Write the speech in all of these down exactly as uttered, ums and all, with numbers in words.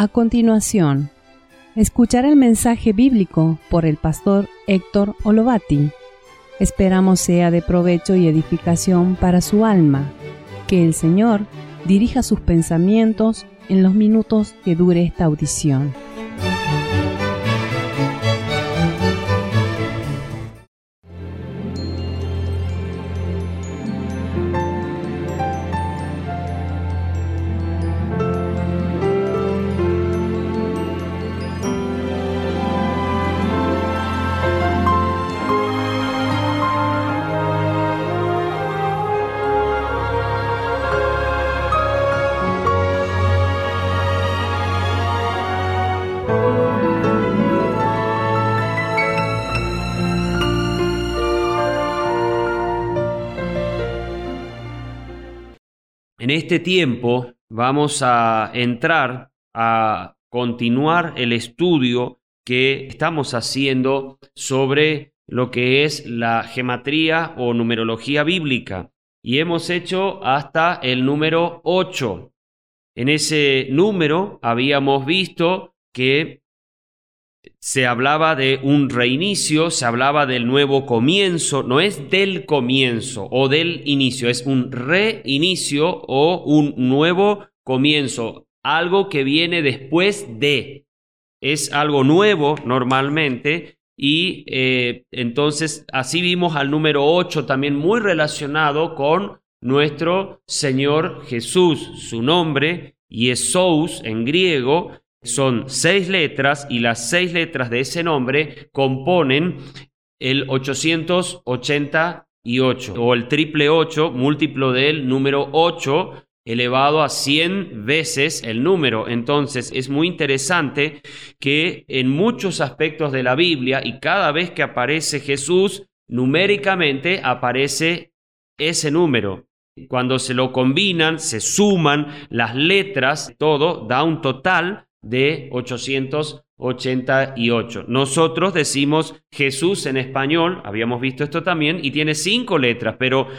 A continuación, escuchar el mensaje bíblico por el pastor Héctor Olovati. Esperamos sea de provecho y edificación para su alma. Que el Señor dirija sus pensamientos en los minutos que dure esta audición. En este tiempo vamos a entrar a continuar el estudio que estamos haciendo sobre lo que es la gematría o numerología bíblica, y hemos hecho hasta el número ocho. En ese número habíamos visto que se hablaba de un reinicio, se hablaba del nuevo comienzo. No es del comienzo o del inicio, es un reinicio o un nuevo comienzo, algo que viene después de, es algo nuevo normalmente. Y eh, entonces así vimos al número ocho también muy relacionado con nuestro Señor Jesús. Su nombre, Jesús en griego, son seis letras, y las seis letras de ese nombre componen el ochocientos ochenta y ocho, o el triple ocho, múltiplo del número ocho, elevado a cien veces el número. Entonces es muy interesante que en muchos aspectos de la Biblia, y cada vez que aparece Jesús, numéricamente aparece ese número. Cuando se lo combinan, se suman las letras, todo da un total de ochocientos ochenta y ocho. Nosotros decimos Jesús en español, habíamos visto esto también, y tiene cinco letras, pero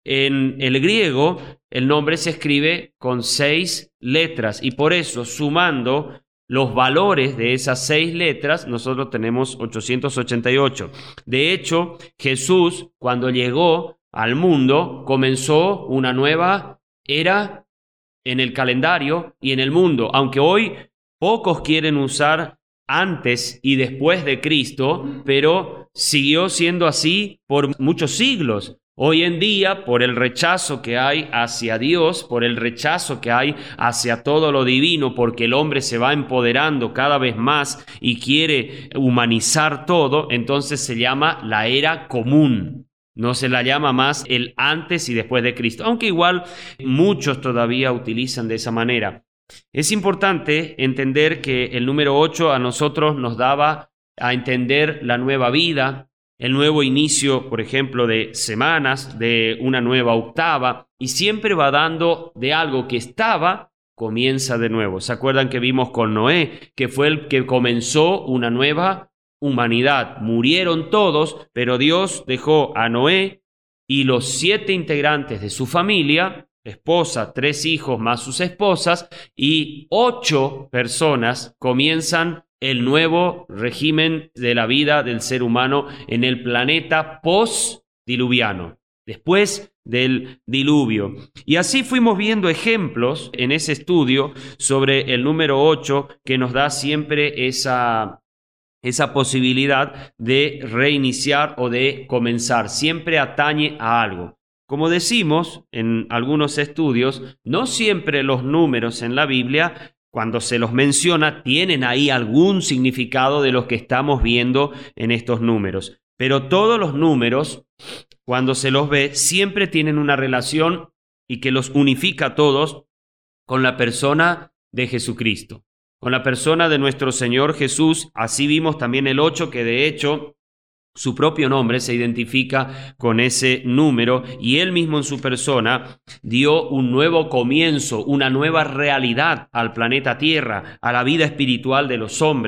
en el griego el nombre se escribe con seis letras, y por eso, sumando los valores de esas seis letras, nosotros tenemos ochocientos ochenta y ocho. De hecho, Jesús, cuando llegó al mundo, comenzó una nueva era en el calendario y en el mundo, aunque hoy pocos quieren usar antes y después de Cristo, pero siguió siendo así por muchos siglos. Hoy en día, por el rechazo que hay hacia Dios, por el rechazo que hay hacia todo lo divino, porque el hombre se va empoderando cada vez más y quiere humanizar todo, entonces se llama la era común. No se la llama más el antes y después de Cristo, aunque igual muchos todavía utilizan de esa manera. Es importante entender que el número ocho a nosotros nos daba a entender la nueva vida, el nuevo inicio, por ejemplo, de semanas, de una nueva octava, y siempre va dando de algo que estaba, comienza de nuevo. ¿Se acuerdan que vimos con Noé, que fue el que comenzó una nueva humanidad? Murieron todos, pero Dios dejó a Noé y los siete integrantes de su familia, esposa, tres hijos más sus esposas, y ocho personas comienzan el nuevo régimen de la vida del ser humano en el planeta post-diluviano, después del diluvio. Y así fuimos viendo ejemplos en ese estudio sobre el número ocho, que nos da siempre esa, esa posibilidad de reiniciar o de comenzar, siempre atañe a algo. Como decimos en algunos estudios, no siempre los números en la Biblia, cuando se los menciona, tienen ahí algún significado de los que estamos viendo en estos números. Pero todos los números, cuando se los ve, siempre tienen una relación y que los unifica a todos con la persona de Jesucristo, con la persona de nuestro Señor Jesús. Así vimos también el ocho, que de hecho su propio nombre se identifica con ese número, y él mismo en su persona dio un nuevo comienzo, una nueva realidad al planeta Tierra, a la vida espiritual de los hombres.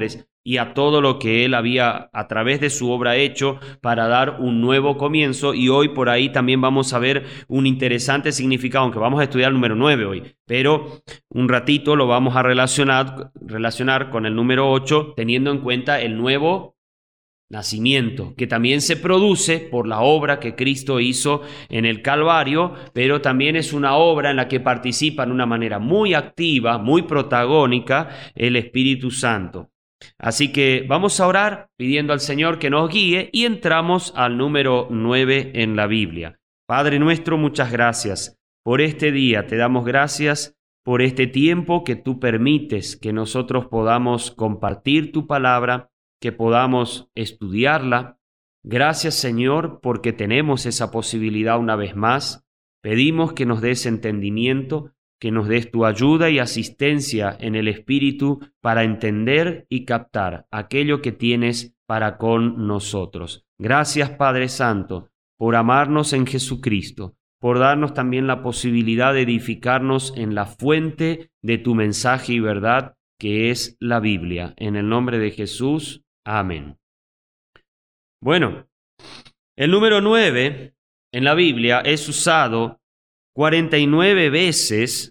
y a todo lo que Él había a través de su obra hecho para dar un nuevo comienzo. Y hoy por ahí también vamos a ver un interesante significado, aunque vamos a estudiar el número nueve hoy, pero un ratito lo vamos a relacionar, relacionar con el número ocho, teniendo en cuenta el nuevo nacimiento, que también se produce por la obra que Cristo hizo en el Calvario, pero también es una obra en la que participa de una manera muy activa, muy protagónica, el Espíritu Santo. Así que vamos a orar pidiendo al Señor que nos guíe y entramos al número nueve en la Biblia. Padre nuestro, muchas gracias por este día. Te damos gracias por este tiempo que tú permites que nosotros podamos compartir tu palabra, que podamos estudiarla. Gracias, Señor, porque tenemos esa posibilidad una vez más. Pedimos que nos des entendimiento, que nos des tu ayuda y asistencia en el Espíritu para entender y captar aquello que tienes para con nosotros. Gracias, Padre Santo, por amarnos en Jesucristo, por darnos también la posibilidad de edificarnos en la fuente de tu mensaje y verdad, que es la Biblia. En el nombre de Jesús, amén. Bueno, el número nueve en la Biblia es usado cuarenta y nueve veces.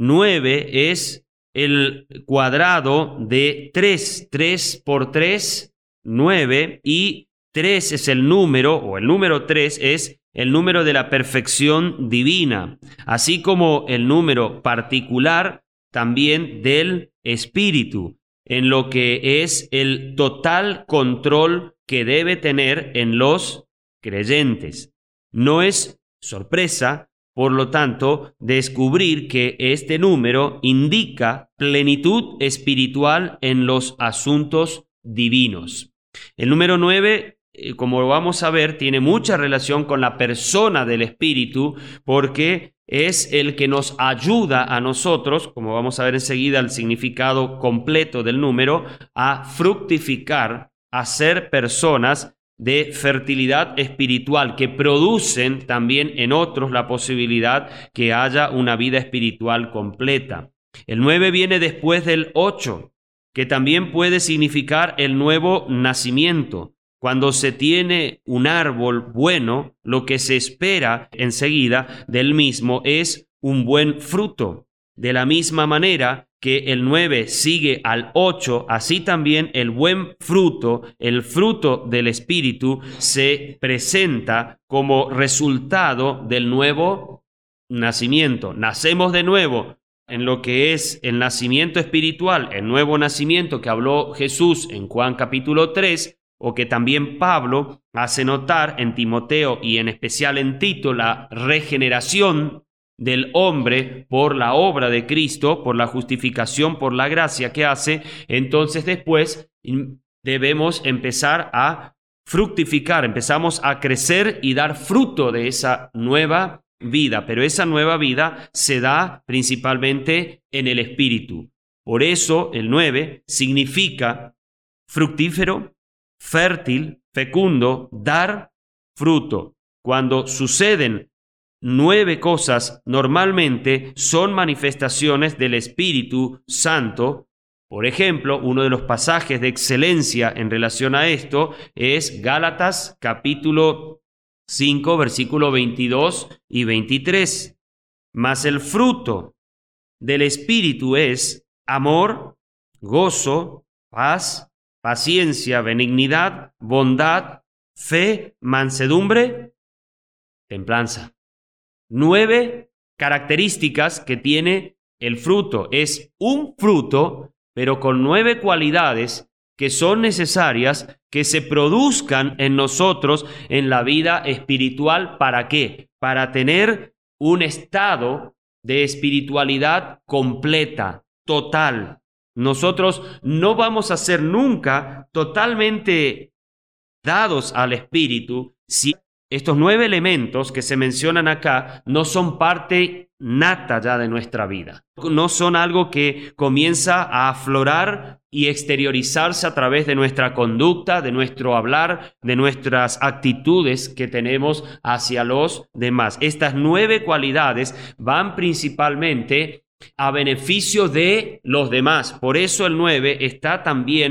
nueve es el cuadrado de tres. tres por tres, nueve. Y tres es el número, o el número tres es el número de la perfección divina, así como el número particular también del Espíritu, en lo que es el total control que debe tener en los creyentes. No es sorpresa, por lo tanto, descubrir que este número indica plenitud espiritual en los asuntos divinos. El número nueve, como vamos a ver, tiene mucha relación con la persona del Espíritu, porque es el que nos ayuda a nosotros, como vamos a ver enseguida el significado completo del número, a fructificar, a ser personas de fertilidad espiritual, que producen también en otros la posibilidad que haya una vida espiritual completa. El nueve viene después del ocho, que también puede significar el nuevo nacimiento. Cuando se tiene un árbol bueno, lo que se espera enseguida del mismo es un buen fruto. De la misma manera que el nueve sigue al ocho, así también el buen fruto, el fruto del Espíritu, se presenta como resultado del nuevo nacimiento. Nacemos de nuevo en lo que es el nacimiento espiritual, el nuevo nacimiento que habló Jesús en Juan capítulo tres, o que también Pablo hace notar en Timoteo y en especial en Tito, la regeneración del hombre por la obra de Cristo, por la justificación, por la gracia que hace. Entonces después debemos empezar a fructificar, empezamos a crecer y dar fruto de esa nueva vida, pero esa nueva vida se da principalmente en el Espíritu. Por eso el nueve significa fructífero, fértil, fecundo, dar fruto. Cuando suceden nueve cosas, normalmente son manifestaciones del Espíritu Santo. Por ejemplo, uno de los pasajes de excelencia en relación a esto es Gálatas capítulo cinco, versículo veintidós y veintitrés. Mas el fruto del Espíritu es amor, gozo, paz, paciencia, benignidad, bondad, fe, mansedumbre, templanza. Nueve características que tiene el fruto. Es un fruto, pero con nueve cualidades que son necesarias que se produzcan en nosotros en la vida espiritual. ¿Para qué? Para tener un estado de espiritualidad completa, total. Nosotros no vamos a ser nunca totalmente dados al Espíritu si estos nueve elementos que se mencionan acá no son parte nata ya de nuestra vida. No son algo que comienza a aflorar y exteriorizarse a través de nuestra conducta, de nuestro hablar, de nuestras actitudes que tenemos hacia los demás. Estas nueve cualidades van principalmente a beneficio de los demás. Por eso el nueve está también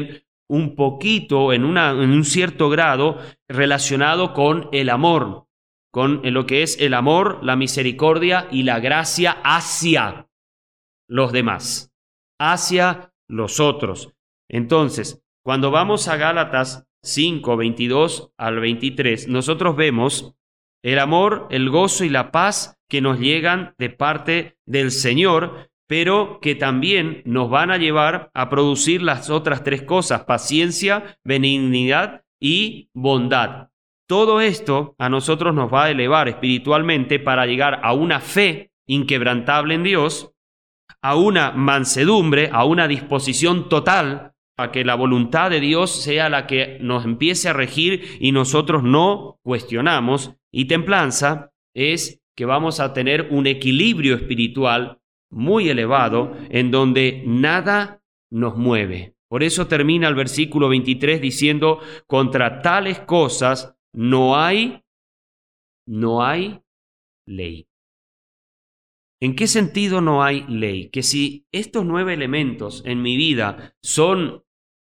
un poquito, en, una, en un cierto grado, relacionado con el amor, con lo que es el amor, la misericordia y la gracia hacia los demás, hacia los otros. Entonces, cuando vamos a Gálatas cinco, veintidós al veintitrés, nosotros vemos el amor, el gozo y la paz que nos llegan de parte del Señor, pero que también nos van a llevar a producir las otras tres cosas: paciencia, benignidad y bondad. Todo esto a nosotros nos va a elevar espiritualmente para llegar a una fe inquebrantable en Dios, a una mansedumbre, a una disposición total a que la voluntad de Dios sea la que nos empiece a regir y nosotros no cuestionamos. Y templanza es que vamos a tener un equilibrio espiritual muy elevado en donde nada nos mueve. Por eso termina el versículo veintitrés diciendo: contra tales cosas no hay, no hay ley. ¿En qué sentido no hay ley? Que si estos nueve elementos en mi vida son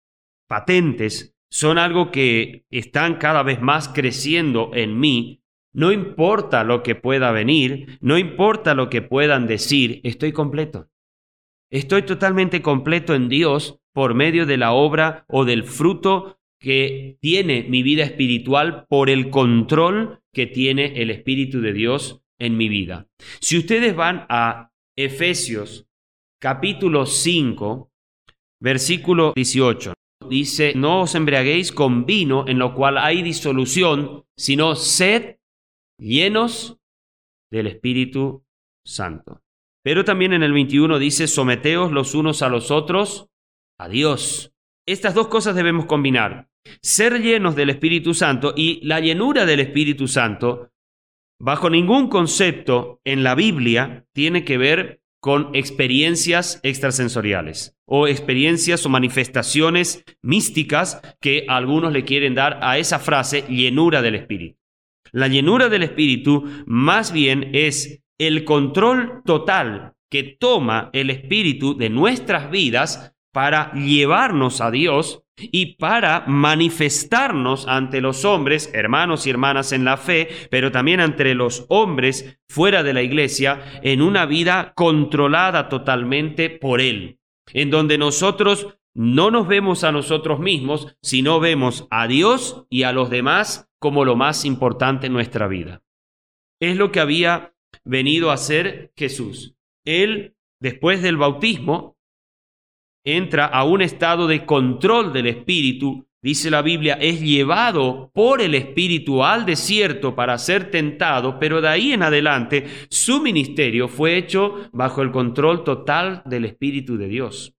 patentes, son algo que están cada vez más creciendo en mí, no importa lo que pueda venir, no importa lo que puedan decir, estoy completo. Estoy totalmente completo en Dios por medio de la obra o del fruto que tiene mi vida espiritual por el control que tiene el Espíritu de Dios en mi vida. Si ustedes van a Efesios capítulo cinco, versículo dieciocho, dice: no os embriaguéis con vino en lo cual hay disolución, sino sed llenos del Espíritu Santo. Pero también en el veintiuno dice: someteos los unos a los otros a Dios. Estas dos cosas debemos combinar: ser llenos del Espíritu Santo, y la llenura del Espíritu Santo bajo ningún concepto en la Biblia tiene que ver con experiencias extrasensoriales o experiencias o manifestaciones místicas que algunos le quieren dar a esa frase llenura del Espíritu. La llenura del Espíritu más bien es el control total que toma el Espíritu de nuestras vidas para llevarnos a Dios y para manifestarnos ante los hombres, hermanos y hermanas en la fe, pero también entre los hombres fuera de la iglesia, en una vida controlada totalmente por Él, en donde nosotros no nos vemos a nosotros mismos, sino vemos a Dios y a los demás como lo más importante en nuestra vida. Es lo que había venido a hacer Jesús. Él, después del bautismo, entra a un estado de control del Espíritu. Dice la Biblia, es llevado por el Espíritu al desierto para ser tentado, pero de ahí en adelante su ministerio fue hecho bajo el control total del Espíritu de Dios.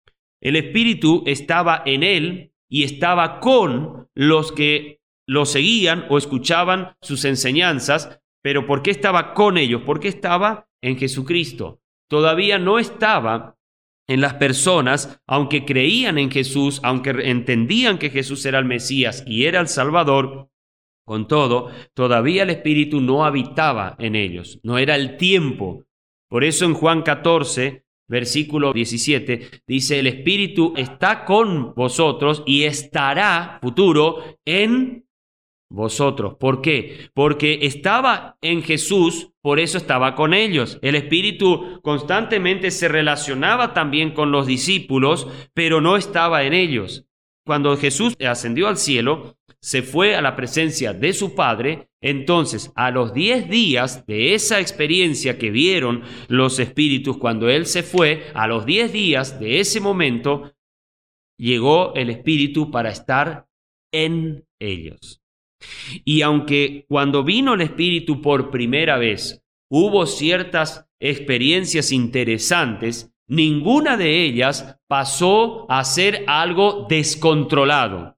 El Espíritu estaba en él y estaba con los que lo seguían o escuchaban sus enseñanzas. ¿Pero por qué estaba con ellos? Porque estaba en Jesucristo. Todavía no estaba en las personas, aunque creían en Jesús, aunque entendían que Jesús era el Mesías y era el Salvador. Con todo, todavía el Espíritu no habitaba en ellos, no era el tiempo. Por eso en Juan catorce, versículo diecisiete, dice: el Espíritu está con vosotros y estará, futuro, en vosotros. ¿Por qué? Porque estaba en Jesús, por eso estaba con ellos. El Espíritu constantemente se relacionaba también con los discípulos, pero no estaba en ellos. Cuando Jesús ascendió al cielo, se fue a la presencia de su Padre. Entonces, a los diez días de esa experiencia que vieron los espíritus cuando Él se fue, a los diez días de ese momento, llegó el Espíritu para estar en ellos. Y aunque cuando vino el Espíritu por primera vez hubo ciertas experiencias interesantes, ninguna de ellas pasó a ser algo descontrolado.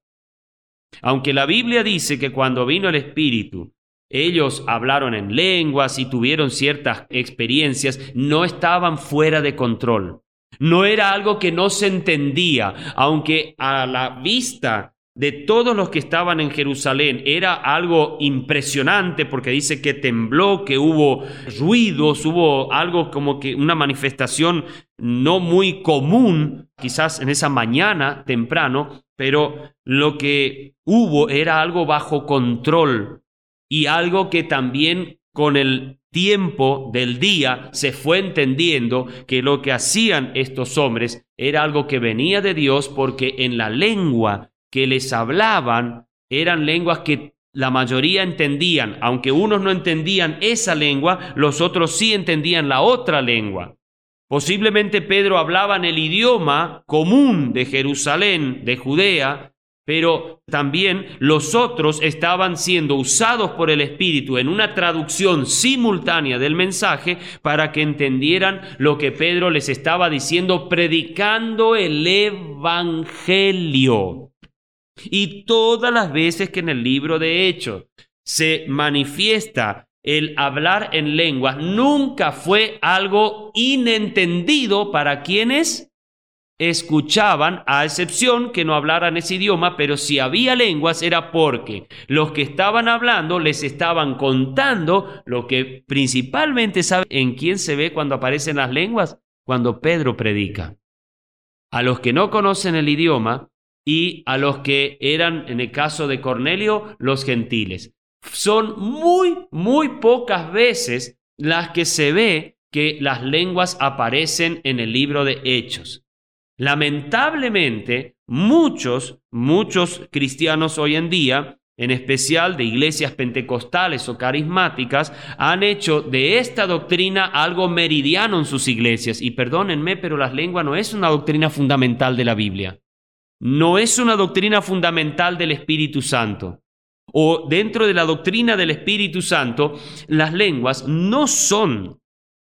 Aunque la Biblia dice que cuando vino el Espíritu, ellos hablaron en lenguas y tuvieron ciertas experiencias, no estaban fuera de control. No era algo que no se entendía, aunque a la vista de todos los que estaban en Jerusalén era algo impresionante, porque dice que tembló, que hubo ruidos, hubo algo como que una manifestación no muy común, quizás en esa mañana temprano. pero lo que hubo era algo bajo control y algo que también con el tiempo del día se fue entendiendo que lo que hacían estos hombres era algo que venía de Dios, porque en la lengua que les hablaban eran lenguas que la mayoría entendían. Aunque unos no entendían esa lengua, los otros sí entendían la otra lengua. Posiblemente Pedro hablaba en el idioma común de Jerusalén, de Judea, pero también los otros estaban siendo usados por el Espíritu en una traducción simultánea del mensaje para que entendieran lo que Pedro les estaba diciendo, predicando el Evangelio. Y todas las veces que en el libro de Hechos se manifiesta el hablar en lenguas, nunca fue algo inentendido para quienes escuchaban, a excepción que no hablaran ese idioma, pero si había lenguas era porque los que estaban hablando les estaban contando lo que principalmente sabe. ¿En quién se ve cuando aparecen las lenguas? Cuando Pedro predica. A los que no conocen el idioma y a los que eran, en el caso de Cornelio, los gentiles. Son muy, muy pocas veces las que se ve que las lenguas aparecen en el libro de Hechos. Lamentablemente, muchos, muchos cristianos hoy en día, en especial de iglesias pentecostales o carismáticas, han hecho de esta doctrina algo meridiano en sus iglesias. Y perdónenme, pero la lengua no es una doctrina fundamental de la Biblia. No es una doctrina fundamental del Espíritu Santo. O dentro de la doctrina del Espíritu Santo, las lenguas no son,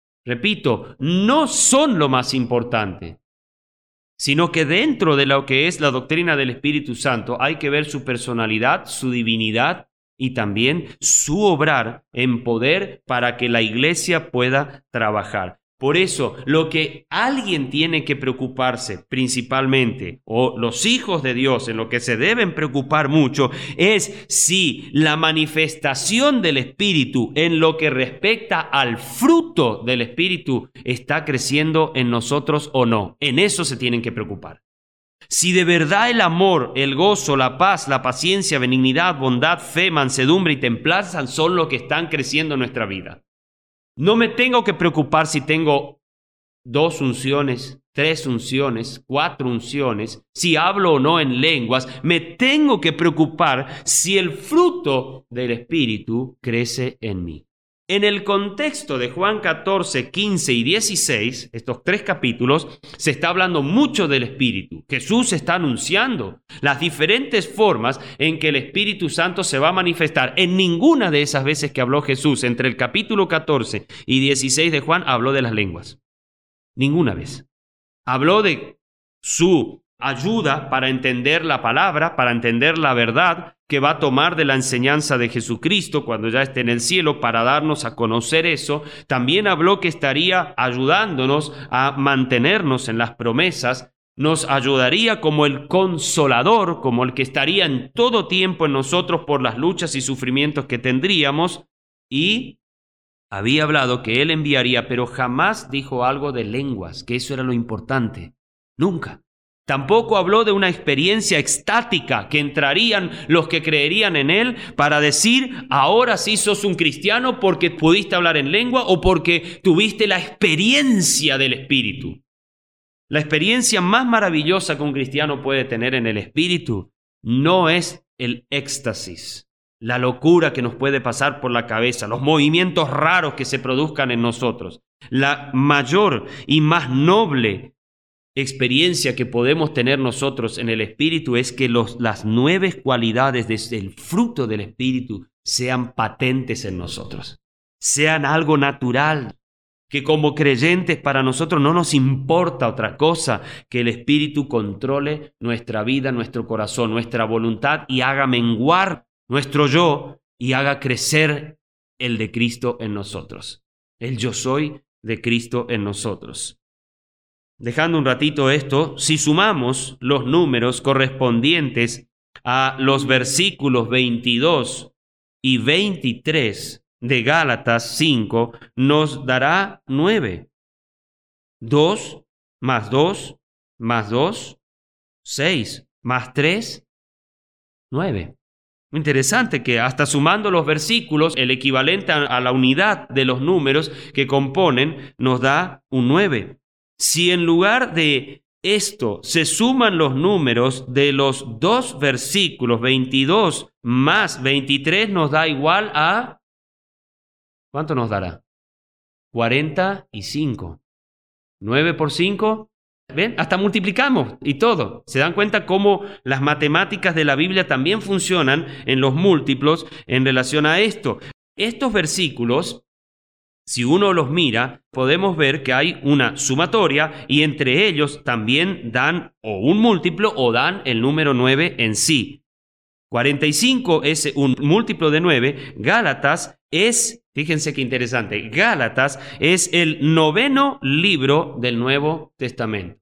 repito, no son lo más importante, sino que dentro de lo que es la doctrina del Espíritu Santo hay que ver su personalidad, su divinidad y también su obrar en poder para que la iglesia pueda trabajar. Por eso, lo que alguien tiene que preocuparse principalmente, o los hijos de Dios en lo que se deben preocupar mucho, es si la manifestación del Espíritu en lo que respecta al fruto del Espíritu está creciendo en nosotros o no. En eso se tienen que preocupar. Si de verdad el amor, el gozo, la paz, la paciencia, benignidad, bondad, fe, mansedumbre y templanza son lo que están creciendo en nuestra vida. No me tengo que preocupar si tengo dos unciones, tres unciones, cuatro unciones, si hablo o no en lenguas. Me tengo que preocupar si el fruto del Espíritu crece en mí. En el contexto de Juan catorce, quince y dieciséis, estos tres capítulos, se está hablando mucho del Espíritu. Jesús está anunciando las diferentes formas en que el Espíritu Santo se va a manifestar. En ninguna de esas veces que habló Jesús, entre el capítulo catorce y dieciséis de Juan, habló de las lenguas. Ninguna vez. Habló de su ayuda para entender la palabra, para entender la verdad que va a tomar de la enseñanza de Jesucristo cuando ya esté en el cielo, para darnos a conocer eso. También habló que estaría ayudándonos a mantenernos en las promesas, nos ayudaría como el consolador, como el que estaría en todo tiempo en nosotros por las luchas y sufrimientos que tendríamos, y había hablado que Él enviaría, pero jamás dijo algo de lenguas, que eso era lo importante. Nunca. Tampoco habló de una experiencia extática que entrarían los que creerían en Él para decir, ahora sí sos un cristiano porque pudiste hablar en lengua o porque tuviste la experiencia del Espíritu. La experiencia más maravillosa que un cristiano puede tener en el Espíritu no es el éxtasis, la locura que nos puede pasar por la cabeza, los movimientos raros que se produzcan en nosotros. La mayor y más noble experiencia que podemos tener nosotros en el Espíritu es que los, las nueve cualidades del fruto del Espíritu sean patentes en nosotros, sean algo natural, que como creyentes para nosotros no nos importa otra cosa que el Espíritu controle nuestra vida, nuestro corazón, nuestra voluntad y haga menguar nuestro yo y haga crecer el de Cristo en nosotros, el yo soy de Cristo en nosotros. Dejando un ratito esto, si sumamos los números correspondientes a los versículos veintidós y veintitrés de Gálatas cinco, nos dará nueve. dos más dos más dos, seis más tres, nueve. Interesante que hasta sumando los versículos, el equivalente a la unidad de los números que componen nos da un nueve. Si en lugar de esto se suman los números de los dos versículos, veintidós más veintitrés nos da igual a... ¿Cuánto nos dará? cuarenta y cinco. nueve por cinco... ¿Ven? Hasta multiplicamos y todo. ¿Se dan cuenta cómo las matemáticas de la Biblia también funcionan en los múltiplos en relación a esto? Estos versículos, si uno los mira, podemos ver que hay una sumatoria y entre ellos también dan o un múltiplo o dan el número nueve en sí. cuarenta y cinco es un múltiplo de nueve. Gálatas es, fíjense qué interesante, Gálatas es el noveno libro del Nuevo Testamento.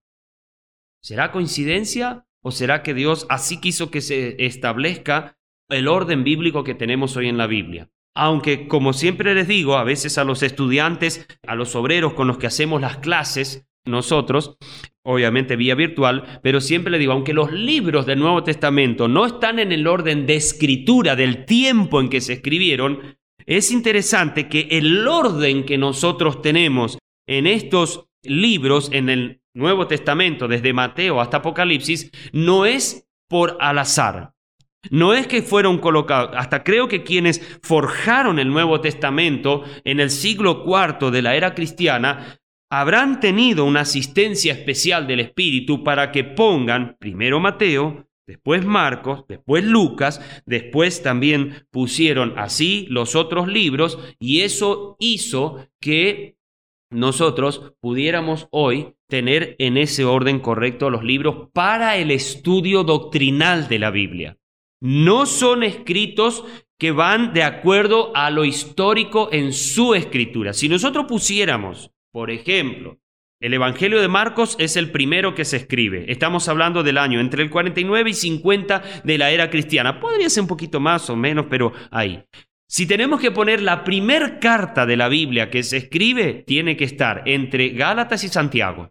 ¿Será coincidencia o será que Dios así quiso que se establezca el orden bíblico que tenemos hoy en la Biblia? Aunque, como siempre les digo, a veces a los estudiantes, a los obreros con los que hacemos las clases, nosotros, obviamente vía virtual, pero siempre le digo, aunque los libros del Nuevo Testamento no están en el orden de escritura del tiempo en que se escribieron, es interesante que el orden que nosotros tenemos en estos libros, en el Nuevo Testamento, desde Mateo hasta Apocalipsis, no es por al azar. No es que fueron colocados, hasta creo que quienes forjaron el Nuevo Testamento en el siglo cuarto de la era cristiana habrán tenido una asistencia especial del Espíritu para que pongan primero Mateo, después Marcos, después Lucas, después también pusieron así los otros libros y eso hizo que nosotros pudiéramos hoy tener en ese orden correcto los libros para el estudio doctrinal de la Biblia. No son escritos que van de acuerdo a lo histórico en su escritura. Si nosotros pusiéramos, por ejemplo, el Evangelio de Marcos es el primero que se escribe. Estamos hablando del año entre el cuarenta y nueve y cincuenta de la era cristiana. Podría ser un poquito más o menos, pero ahí. Si tenemos que poner la primer carta de la Biblia que se escribe, tiene que estar entre Gálatas y Santiago.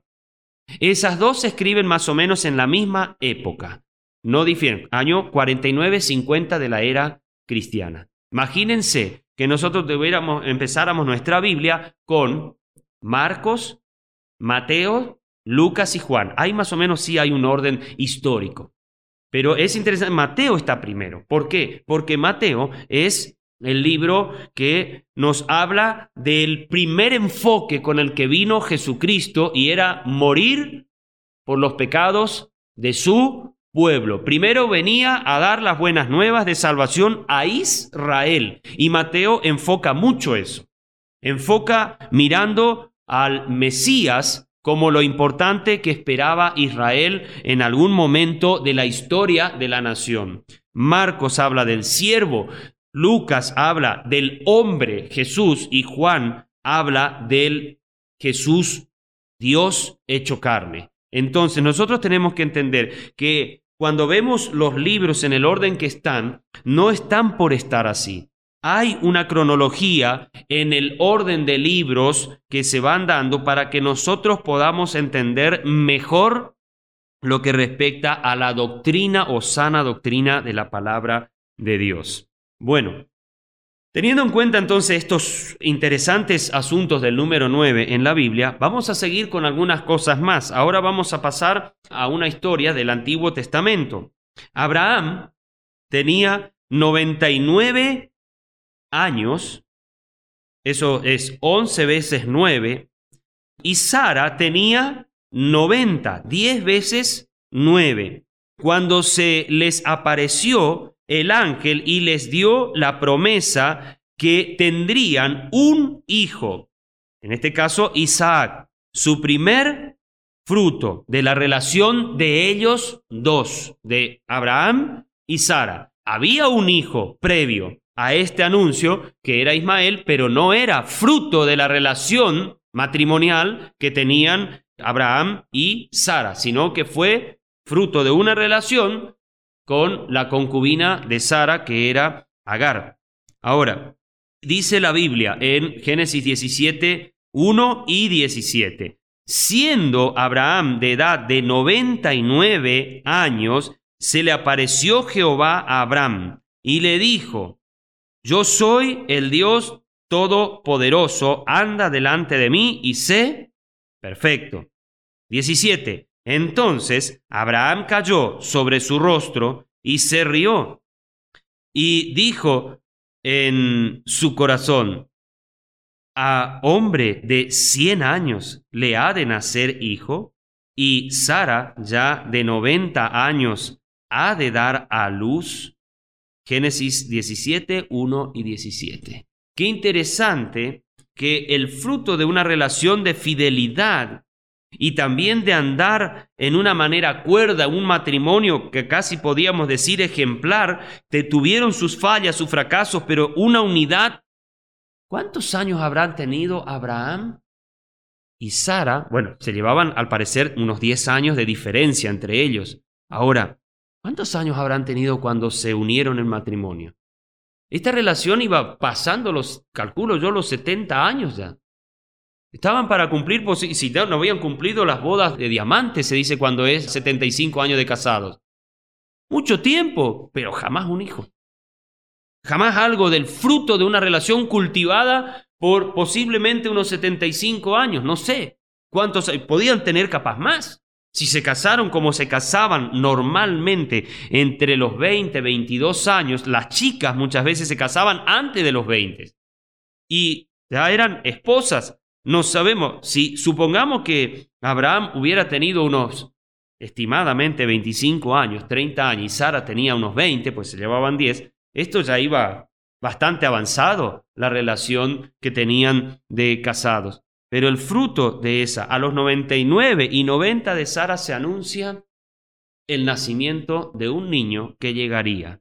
Esas dos se escriben más o menos en la misma época. No difieren. Año cuarenta y nueve cincuenta de la era cristiana. Imagínense que nosotros debiéramos, empezáramos nuestra Biblia con Marcos, Mateo, Lucas y Juan. Ahí más o menos sí hay un orden histórico. Pero es interesante, Mateo está primero. ¿Por qué? Porque Mateo es el libro que nos habla del primer enfoque con el que vino Jesucristo y era morir por los pecados de su pueblo. Primero venía a dar las buenas nuevas de salvación a Israel y Mateo enfoca mucho eso. Enfoca mirando al Mesías como lo importante que esperaba Israel en algún momento de la historia de la nación. Marcos habla del siervo, Lucas habla del hombre Jesús y Juan habla del Jesús Dios hecho carne. Entonces nosotros tenemos que entender que cuando vemos los libros en el orden que están, no están por estar así. Hay una cronología en el orden de libros que se van dando para que nosotros podamos entender mejor lo que respecta a la doctrina o sana doctrina de la palabra de Dios. Bueno, teniendo en cuenta entonces estos interesantes asuntos del número nueve en la Biblia, vamos a seguir con algunas cosas más. Ahora vamos a pasar a una historia del Antiguo Testamento. Abraham tenía noventa y nueve años, eso es once veces nueve, y Sara tenía noventa, diez veces nueve, cuando se les apareció el ángel y les dio la promesa que tendrían un hijo, en este caso Isaac, su primer fruto de la relación de ellos dos, de Abraham y Sara. Había un hijo previo a este anuncio que era Ismael, pero no era fruto de la relación matrimonial que tenían Abraham y Sara, sino que fue fruto de una relación con la concubina de Sara, que era Agar. Ahora, dice la Biblia en Génesis diecisiete, uno y diecisiete, siendo Abraham de edad de noventa y nueve años, se le apareció Jehová a Abraham y le dijo: yo soy el Dios todopoderoso, anda delante de mí y sé perfecto. diecisiete. Entonces Abraham cayó sobre su rostro y se rió y dijo en su corazón: ¿a hombre de cien años le ha de nacer hijo? ¿Y Sara, ya de noventa años, ha de dar a luz? Génesis diecisiete, uno y diecisiete. Qué interesante que el fruto de una relación de fidelidad y también de andar en una manera cuerda, un matrimonio que casi podíamos decir ejemplar, te tuvieron sus fallas, sus fracasos, pero una unidad. ¿Cuántos años habrán tenido Abraham y Sara? Bueno, se llevaban al parecer unos diez años de diferencia entre ellos. Ahora, ¿cuántos años habrán tenido cuando se unieron en matrimonio? Esta relación iba pasando los, calculo yo, los setenta años ya. Estaban para cumplir, si no habían cumplido las bodas de diamante, se dice cuando es setenta y cinco años de casados. Mucho tiempo, pero jamás un hijo. Jamás algo del fruto de una relación cultivada por posiblemente unos setenta y cinco años, no sé. ¿Cuántos podían tener capaz más? Si se casaron como se casaban normalmente entre los veinte, veintidós años, las chicas muchas veces se casaban antes de los veinte. Y ya eran esposas. No sabemos, si supongamos que Abraham hubiera tenido unos estimadamente veinticinco años, treinta años, y Sara tenía unos veinte, pues se llevaban diez, esto ya iba bastante avanzado, la relación que tenían de casados. Pero el fruto de esa, a los noventa y nueve y noventa de Sara se anuncia el nacimiento de un niño que llegaría.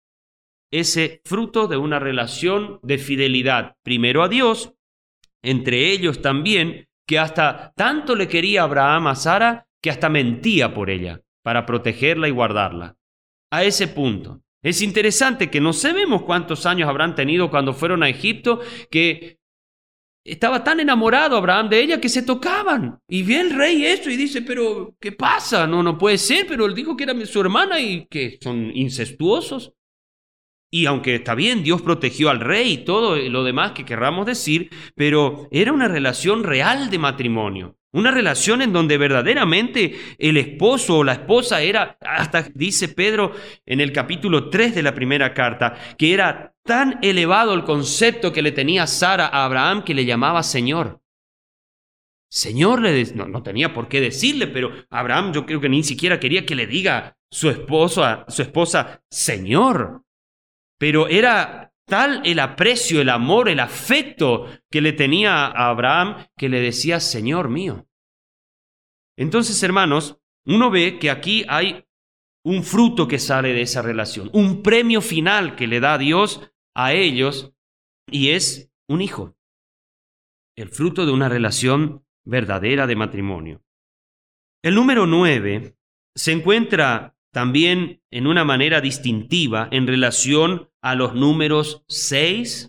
Ese fruto de una relación de fidelidad, primero a Dios, entre ellos también, que hasta tanto le quería Abraham a Sara, que hasta mentía por ella, para protegerla y guardarla. A ese punto. Es interesante que no sabemos cuántos años habrán tenido cuando fueron a Egipto, que estaba tan enamorado Abraham de ella que se tocaban. Y ve el rey eso y dice: pero ¿qué pasa? No, no puede ser, pero él dijo que era su hermana y que son incestuosos. Y aunque está bien, Dios protegió al rey y todo lo demás que querramos decir, pero era una relación real de matrimonio. Una relación en donde verdaderamente el esposo o la esposa era, hasta dice Pedro en el capítulo tres de la primera carta, que era tan elevado el concepto que le tenía Sara a Abraham que le llamaba Señor. Señor, le de, no, no tenía por qué decirle, pero Abraham yo creo que ni siquiera quería que le diga su esposa, su esposa Señor. Pero era tal el aprecio, el amor, el afecto que le tenía a Abraham que le decía Señor mío. Entonces, hermanos, uno ve que aquí hay un fruto que sale de esa relación, un premio final que le da Dios a ellos y es un hijo. El fruto de una relación verdadera de matrimonio. El número nueve se encuentra también en una manera distintiva en relación a los números seis,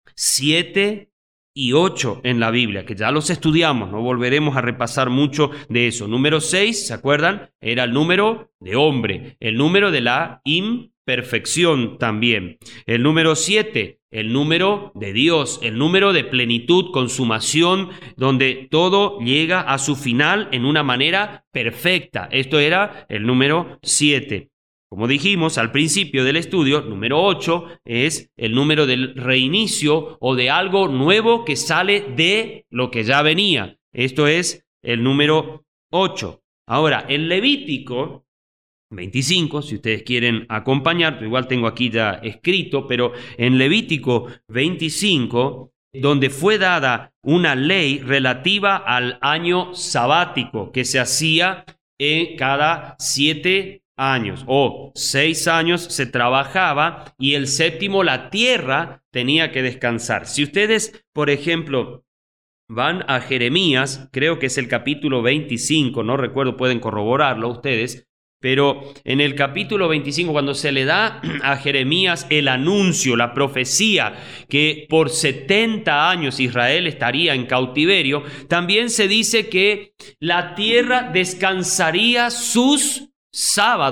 siete y ocho en la Biblia, que ya los estudiamos, no volveremos a repasar mucho de eso. Número seis, ¿se acuerdan? Era el número de hombre, el número de la imperfección también. El número siete, el número de Dios, el número de plenitud, consumación, donde todo llega a su final en una manera perfecta. Esto era el número siete. Como dijimos al principio del estudio, número ocho es el número del reinicio o de algo nuevo que sale de lo que ya venía. Esto es el número ocho. Ahora, en Levítico veinticinco, si ustedes quieren acompañar, igual tengo aquí ya escrito, pero en Levítico veinticinco, donde fue dada una ley relativa al año sabático que se hacía en cada siete años o seis años se trabajaba y el séptimo la tierra tenía que descansar. Si ustedes, por ejemplo, van a Jeremías, creo que es el capítulo veinticinco, no recuerdo, pueden corroborarlo ustedes, pero en el capítulo veinticinco, cuando se le da a Jeremías el anuncio, la profecía que por setenta años Israel estaría en cautiverio, también se dice que la tierra descansaría sus sábados.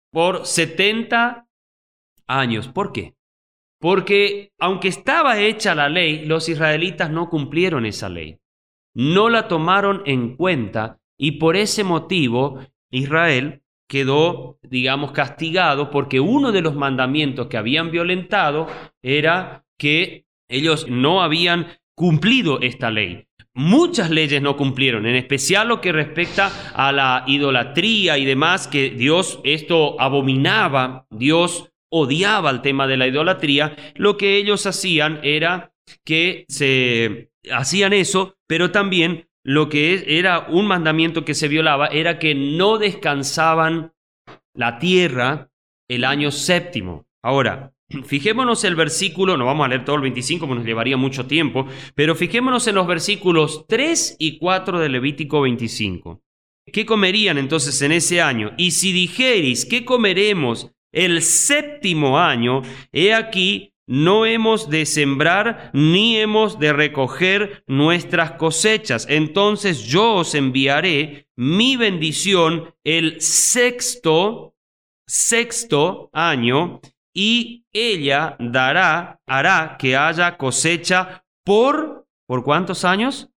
por setenta años. ¿Por qué? Porque aunque estaba hecha la ley, los israelitas no cumplieron esa ley. No la tomaron en cuenta y por ese motivo Israel quedó, digamos, castigado porque uno de los mandamientos que habían violentado era que ellos no habían cumplido esta ley. Muchas leyes no cumplieron, en especial lo que respecta a la idolatría y demás, que Dios esto abominaba, Dios odiaba el tema de la idolatría. Lo que ellos hacían era que se hacían eso, pero también lo que era un mandamiento que se violaba era que no descansaban la tierra el año séptimo. Ahora, fijémonos el versículo, no vamos a leer todo el veinticinco porque nos llevaría mucho tiempo, pero fijémonos en los versículos tres y cuatro de Levítico veinticinco. ¿Qué comerían entonces en ese año? Y si dijereis, ¿qué comeremos el séptimo año? He aquí, no hemos de sembrar ni hemos de recoger nuestras cosechas. Entonces yo os enviaré mi bendición el sexto, sexto año, y ella dará, hará que haya cosecha por, ¿por cuántos años?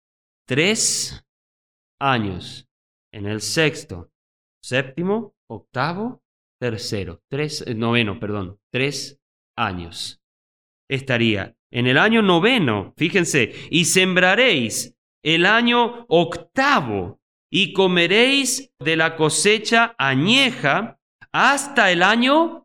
Tres años. En el sexto, séptimo, octavo, tercero, tres, noveno, perdón, tres años. Estaría en el año noveno, fíjense, y sembraréis el año octavo y comeréis de la cosecha añeja hasta el año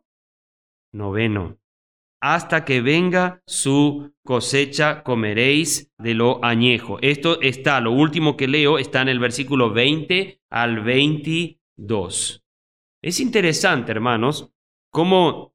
noveno. Hasta que venga su cosecha comeréis de lo añejo. Esto está, lo último que leo está en el versículo veinte al veintidós. Es interesante, hermanos, cómo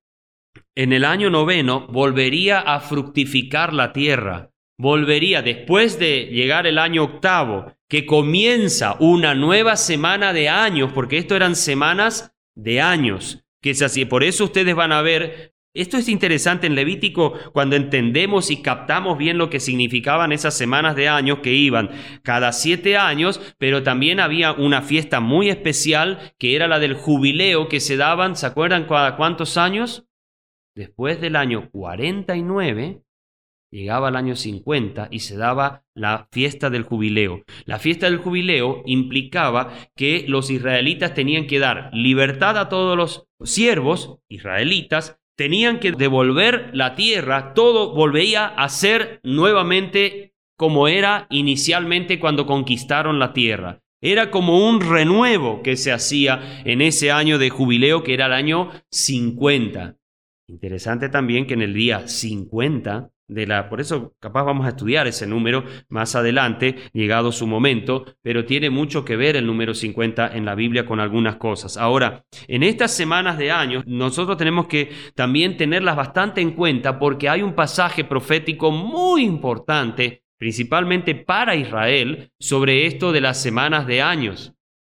en el año noveno volvería a fructificar la tierra. Volvería, después de llegar el año octavo, que comienza una nueva semana de años, porque esto eran semanas de años, que es así. Por eso ustedes van a ver, esto es interesante en Levítico, cuando entendemos y captamos bien lo que significaban esas semanas de años que iban cada siete años, pero también había una fiesta muy especial que era la del jubileo que se daban, ¿se acuerdan cada cuántos años? Después del año cuarenta y nueve, llegaba el año cincuenta y se daba la fiesta del jubileo. La fiesta del jubileo implicaba que los israelitas tenían que dar libertad a todos los siervos israelitas, tenían que devolver la tierra, todo volvía a ser nuevamente como era inicialmente cuando conquistaron la tierra. Era como un renuevo que se hacía en ese año de jubileo que era el año cincuenta. Interesante también que en el día cincuenta de la, por eso capaz vamos a estudiar ese número más adelante, llegado su momento, pero tiene mucho que ver el número cincuenta en la Biblia con algunas cosas. Ahora, en estas semanas de años, nosotros tenemos que también tenerlas bastante en cuenta porque hay un pasaje profético muy importante, principalmente para Israel, sobre esto de las semanas de años.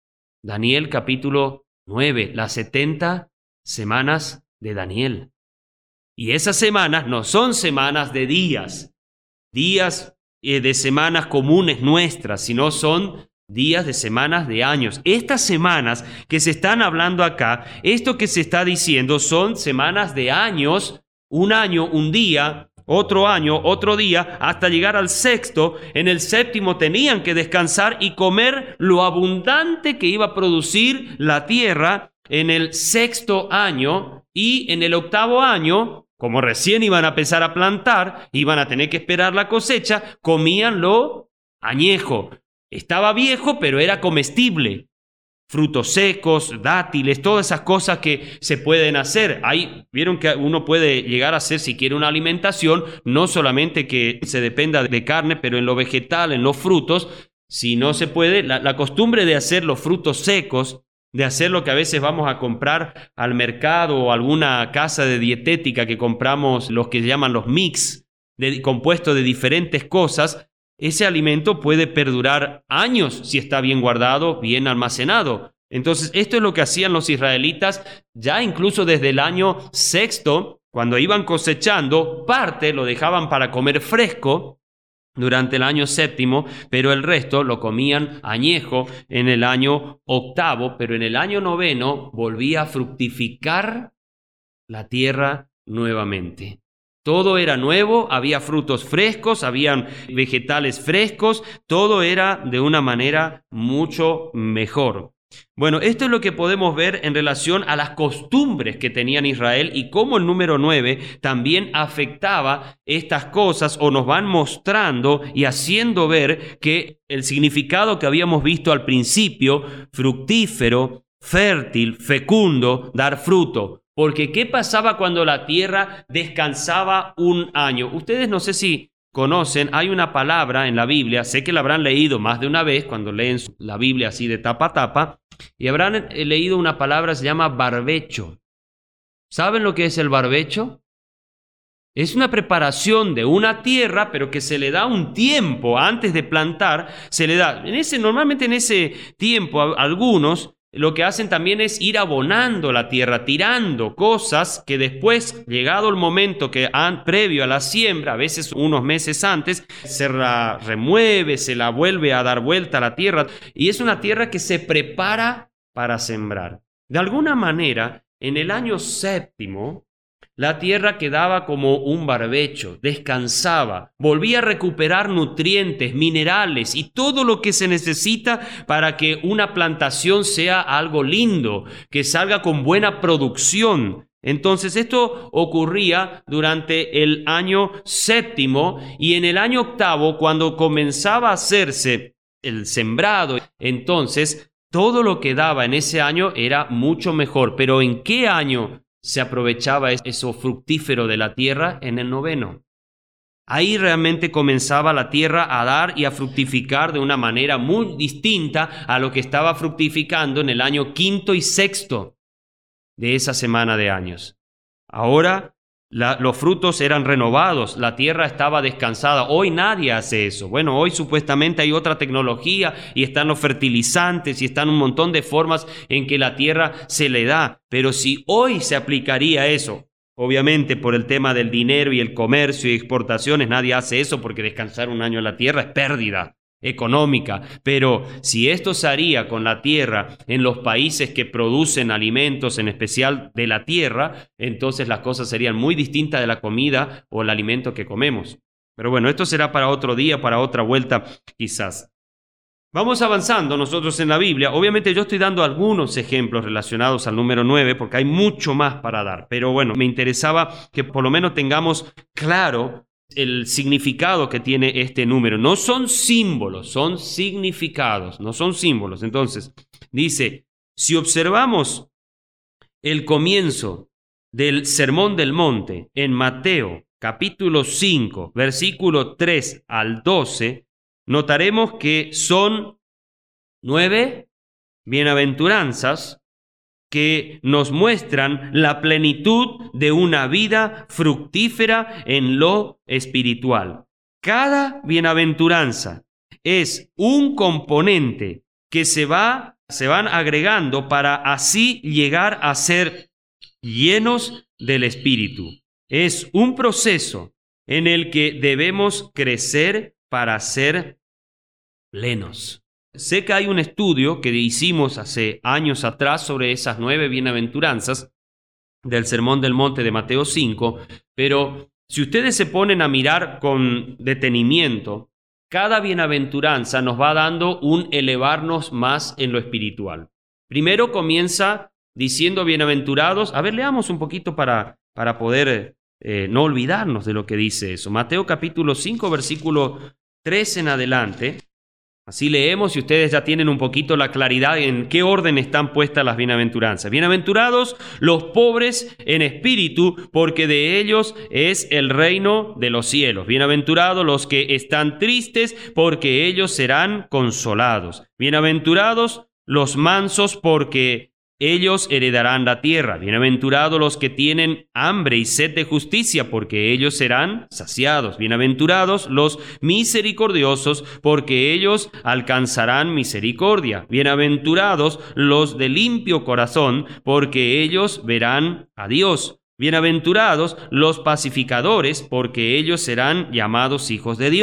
Daniel capítulo nueve, las setenta semanas de Daniel. Y esas semanas no son semanas de días, días eh, de semanas comunes nuestras, sino son días de semanas de años. Estas semanas que se están hablando acá, esto que se está diciendo son semanas de años, un año, un día, otro año, otro día, hasta llegar al sexto. En el séptimo tenían que descansar y comer lo abundante que iba a producir la tierra en el sexto año, y en el octavo año, como recién iban a empezar a plantar, iban a tener que esperar la cosecha, comían lo añejo. Estaba viejo, pero era comestible. Frutos secos, dátiles, todas esas cosas que se pueden hacer. Ahí vieron que uno puede llegar a hacer, si quiere, una alimentación, no solamente que se dependa de carne, pero en lo vegetal, en los frutos, si no se puede, la, la costumbre de hacer los frutos secos, de hacer lo que a veces vamos a comprar al mercado o alguna casa de dietética que compramos, los que llaman los mix, de, compuestos de diferentes cosas, ese alimento puede perdurar años si está bien guardado, bien almacenado. Entonces, esto es lo que hacían los israelitas ya incluso desde el año sexto, cuando iban cosechando, parte lo dejaban para comer fresco, durante el año séptimo, pero el resto lo comían añejo en el año octavo, pero en el año noveno volvía a fructificar la tierra nuevamente. Todo era nuevo, había frutos frescos, habían vegetales frescos, todo era de una manera mucho mejor. Bueno, esto es lo que podemos ver en relación a las costumbres que tenían Israel y cómo el número nueve también afectaba estas cosas, o nos van mostrando y haciendo ver que el significado que habíamos visto al principio, fructífero, fértil, fecundo, dar fruto. Porque ¿qué pasaba cuando la tierra descansaba un año? Ustedes no sé si conocen, hay una palabra en la Biblia, sé que la habrán leído más de una vez cuando leen la Biblia así de tapa a tapa, y habrán leído una palabra, se llama barbecho. ¿Saben lo que es el barbecho? Es una preparación de una tierra, pero que se le da un tiempo antes de plantar, se le da, en ese, normalmente en ese tiempo a, algunos lo que hacen también es ir abonando la tierra, tirando cosas que después, llegado el momento que han, previo a la siembra, a veces unos meses antes, se la remueve, se la vuelve a dar vuelta a la tierra, y es una tierra que se prepara para sembrar. De alguna manera, en el año séptimo, la tierra quedaba como un barbecho, descansaba, volvía a recuperar nutrientes, minerales y todo lo que se necesita para que una plantación sea algo lindo, que salga con buena producción. Entonces esto ocurría durante el año séptimo, y en el año octavo, cuando comenzaba a hacerse el sembrado, entonces todo lo que daba en ese año era mucho mejor. Pero ¿en qué año se aprovechaba eso fructífero de la tierra? En el noveno. Ahí realmente comenzaba la tierra a dar y a fructificar de una manera muy distinta a lo que estaba fructificando en el año quinto y sexto de esa semana de años. Ahora la, los frutos eran renovados, la tierra estaba descansada. Hoy nadie hace eso. Bueno, hoy supuestamente hay otra tecnología y están los fertilizantes y están un montón de formas en que la tierra se le da. Pero si hoy se aplicaría eso, obviamente por el tema del dinero y el comercio y exportaciones, nadie hace eso porque descansar un año en la tierra es pérdida económica. Pero si esto se haría con la tierra en los países que producen alimentos, en especial de la tierra, entonces las cosas serían muy distintas de la comida o el alimento que comemos. Pero bueno, esto será para otro día, para otra vuelta quizás. Vamos avanzando nosotros en la Biblia. Obviamente yo estoy dando algunos ejemplos relacionados al número nueve porque hay mucho más para dar. Pero bueno, me interesaba que por lo menos tengamos claro el significado que tiene este número. No son símbolos, son significados, no son símbolos. Entonces, dice, si observamos el comienzo del Sermón del Monte en Mateo capítulo cinco, versículo tres al doce, notaremos que son nueve bienaventuranzas que nos muestran la plenitud de una vida fructífera en lo espiritual. Cada bienaventuranza es un componente que se va, se van agregando para así llegar a ser llenos del Espíritu. Es un proceso en el que debemos crecer para ser plenos. Sé que hay un estudio que hicimos hace años atrás sobre esas nueve bienaventuranzas del Sermón del Monte de Mateo cinco, pero si ustedes se ponen a mirar con detenimiento, cada bienaventuranza nos va dando un elevarnos más en lo espiritual. Primero comienza diciendo bienaventurados. A ver, leamos un poquito para, para poder eh, no olvidarnos de lo que dice eso. Mateo capítulo cinco, versículo tres en adelante. Así leemos y ustedes ya tienen un poquito la claridad en qué orden están puestas las bienaventuranzas. Bienaventurados los pobres en espíritu, porque de ellos es el reino de los cielos. Bienaventurados los que están tristes, porque ellos serán consolados. Bienaventurados los mansos, porque ellos heredarán la tierra. Bienaventurados los que tienen hambre y sed de justicia, porque ellos serán saciados. Bienaventurados los misericordiosos, porque ellos alcanzarán misericordia. Bienaventurados los de limpio corazón, porque ellos verán a Dios. Bienaventurados los pacificadores, porque ellos serán llamados hijos de Dios.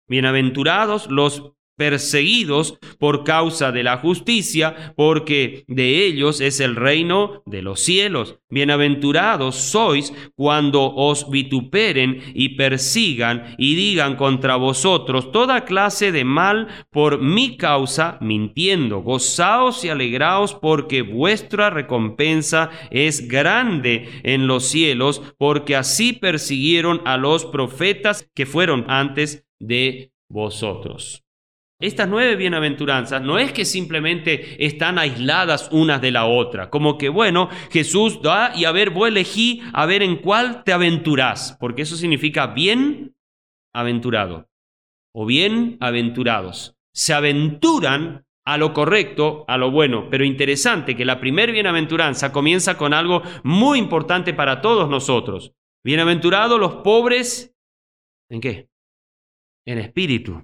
Bienaventurados los perseguidos por causa de la justicia, porque de ellos es el reino de los cielos. Bienaventurados sois cuando os vituperen y persigan y digan contra vosotros toda clase de mal por mi causa, mintiendo. Gozaos y alegraos, porque vuestra recompensa es grande en los cielos, porque así persiguieron a los profetas que fueron antes de vosotros. Estas nueve bienaventuranzas no es que simplemente están aisladas unas de la otra, como que bueno, Jesús da y a ver, vos elegí a ver en cuál te aventurás, porque eso significa bien aventurado o bien aventurados. Se aventuran a lo correcto, a lo bueno, pero interesante que la primer bienaventuranza comienza con algo muy importante para todos nosotros. Bienaventurados los pobres, ¿en qué? En espíritu,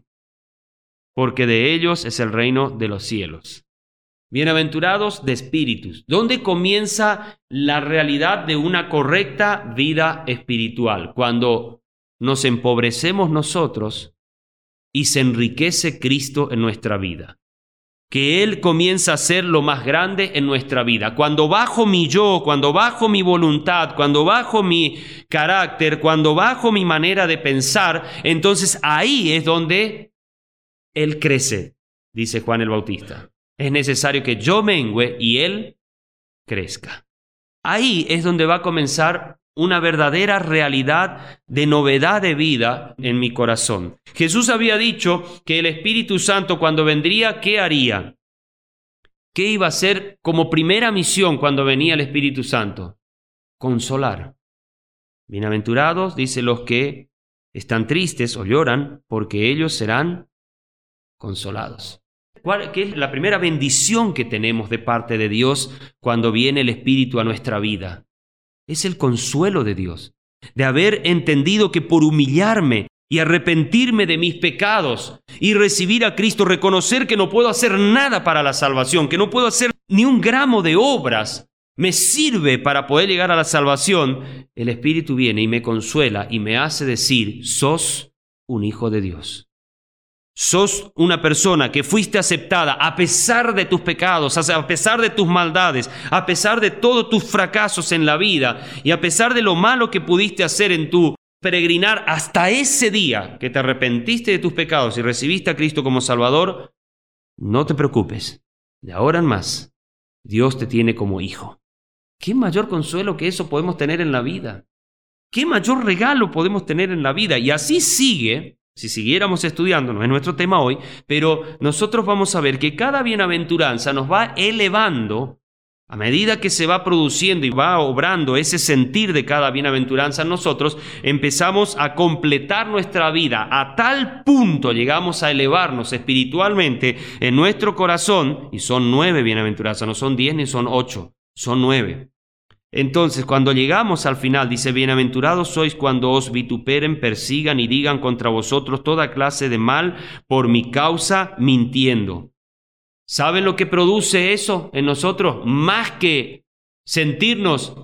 porque de ellos es el reino de los cielos. Bienaventurados de espíritus. ¿Dónde comienza la realidad de una correcta vida espiritual? Cuando nos empobrecemos nosotros y se enriquece Cristo en nuestra vida. Que Él comienza a ser lo más grande en nuestra vida. Cuando bajo mi yo, cuando bajo mi voluntad, cuando bajo mi carácter, cuando bajo mi manera de pensar, entonces ahí es donde Él crece, dice Juan el Bautista. Es necesario que yo mengüe y Él crezca. Ahí es donde va a comenzar una verdadera realidad de novedad de vida en mi corazón. Jesús había dicho que el Espíritu Santo cuando vendría, ¿qué haría? ¿Qué iba a hacer como primera misión cuando venía el Espíritu Santo? Consolar. Bienaventurados, dice, los que están tristes o lloran, porque ellos serán consolados. ¿Cuál, qué es la primera bendición que tenemos de parte de Dios cuando viene el Espíritu a nuestra vida? Es el consuelo de Dios, de haber entendido que por humillarme y arrepentirme de mis pecados y recibir a Cristo, reconocer que no puedo hacer nada para la salvación, que no puedo hacer ni un gramo de obras, me sirve para poder llegar a la salvación, el Espíritu viene y me consuela y me hace decir, sos un hijo de Dios. Sos una persona que fuiste aceptada a pesar de tus pecados, a pesar de tus maldades, a pesar de todos tus fracasos en la vida y a pesar de lo malo que pudiste hacer en tu peregrinar hasta ese día que te arrepentiste de tus pecados y recibiste a Cristo como Salvador. No te preocupes, de ahora en más, Dios te tiene como hijo. ¿Qué mayor consuelo que eso podemos tener en la vida? ¿Qué mayor regalo podemos tener en la vida? Y así sigue. Si siguiéramos estudiando, no es nuestro tema hoy, pero nosotros vamos a ver que cada bienaventuranza nos va elevando a medida que se va produciendo y va obrando ese sentir de cada bienaventuranza en nosotros, empezamos a completar nuestra vida. A tal punto llegamos a elevarnos espiritualmente en nuestro corazón, y son nueve bienaventuranzas, no son diez ni son ocho, son nueve. Entonces, cuando llegamos al final, dice, bienaventurados sois cuando os vituperen, persigan y digan contra vosotros toda clase de mal por mi causa, mintiendo. ¿Saben lo que produce eso en nosotros? Más que sentirnos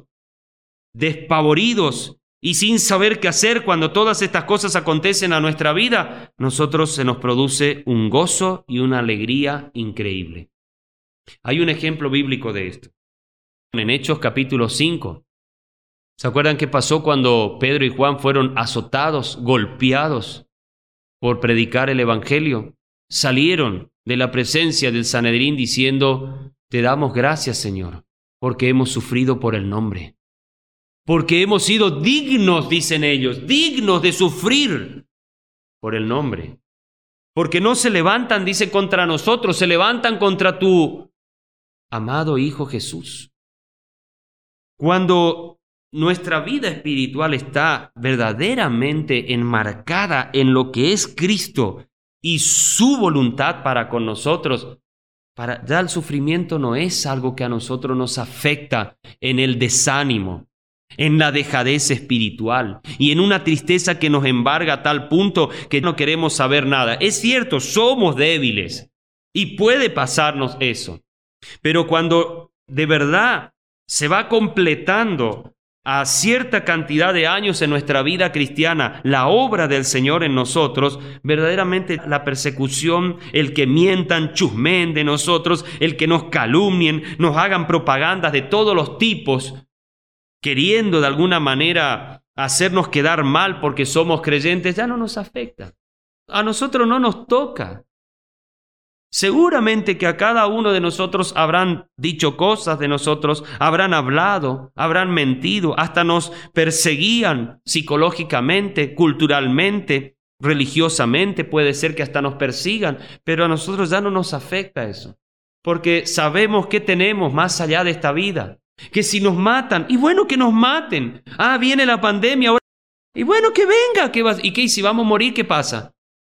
despavoridos y sin saber qué hacer cuando todas estas cosas acontecen a nuestra vida, nosotros se nos produce un gozo y una alegría increíble. Hay un ejemplo bíblico de esto. En Hechos capítulo cinco, ¿se acuerdan qué pasó cuando Pedro y Juan fueron azotados, golpeados por predicar el Evangelio? Salieron de la presencia del Sanedrín diciendo, te damos gracias, Señor, porque hemos sufrido por el nombre. Porque hemos sido dignos, dicen ellos, dignos de sufrir por el nombre. Porque no se levantan, dice, contra nosotros, se levantan contra tu amado Hijo Jesús. Cuando nuestra vida espiritual está verdaderamente enmarcada en lo que es Cristo y su voluntad para con nosotros, para, ya el sufrimiento no es algo que a nosotros nos afecta en el desánimo, en la dejadez espiritual y en una tristeza que nos embarga a tal punto que no queremos saber nada. Es cierto, somos débiles y puede pasarnos eso, pero cuando de verdad se va completando a cierta cantidad de años en nuestra vida cristiana la obra del Señor en nosotros, verdaderamente la persecución, el que mientan, chusmeen de nosotros, el que nos calumnien, nos hagan propagandas de todos los tipos, queriendo de alguna manera hacernos quedar mal porque somos creyentes, ya no nos afecta. A nosotros no nos toca. Seguramente que a cada uno de nosotros habrán dicho cosas de nosotros, habrán hablado, habrán mentido, hasta nos perseguían psicológicamente, culturalmente, religiosamente, puede ser que hasta nos persigan, pero a nosotros ya no nos afecta eso, porque sabemos que tenemos más allá de esta vida, que si nos matan, y bueno que nos maten, ah, viene la pandemia, ahora, y bueno que venga, ¿qué va? ¿Y qué? ¿Y si vamos a morir, qué pasa?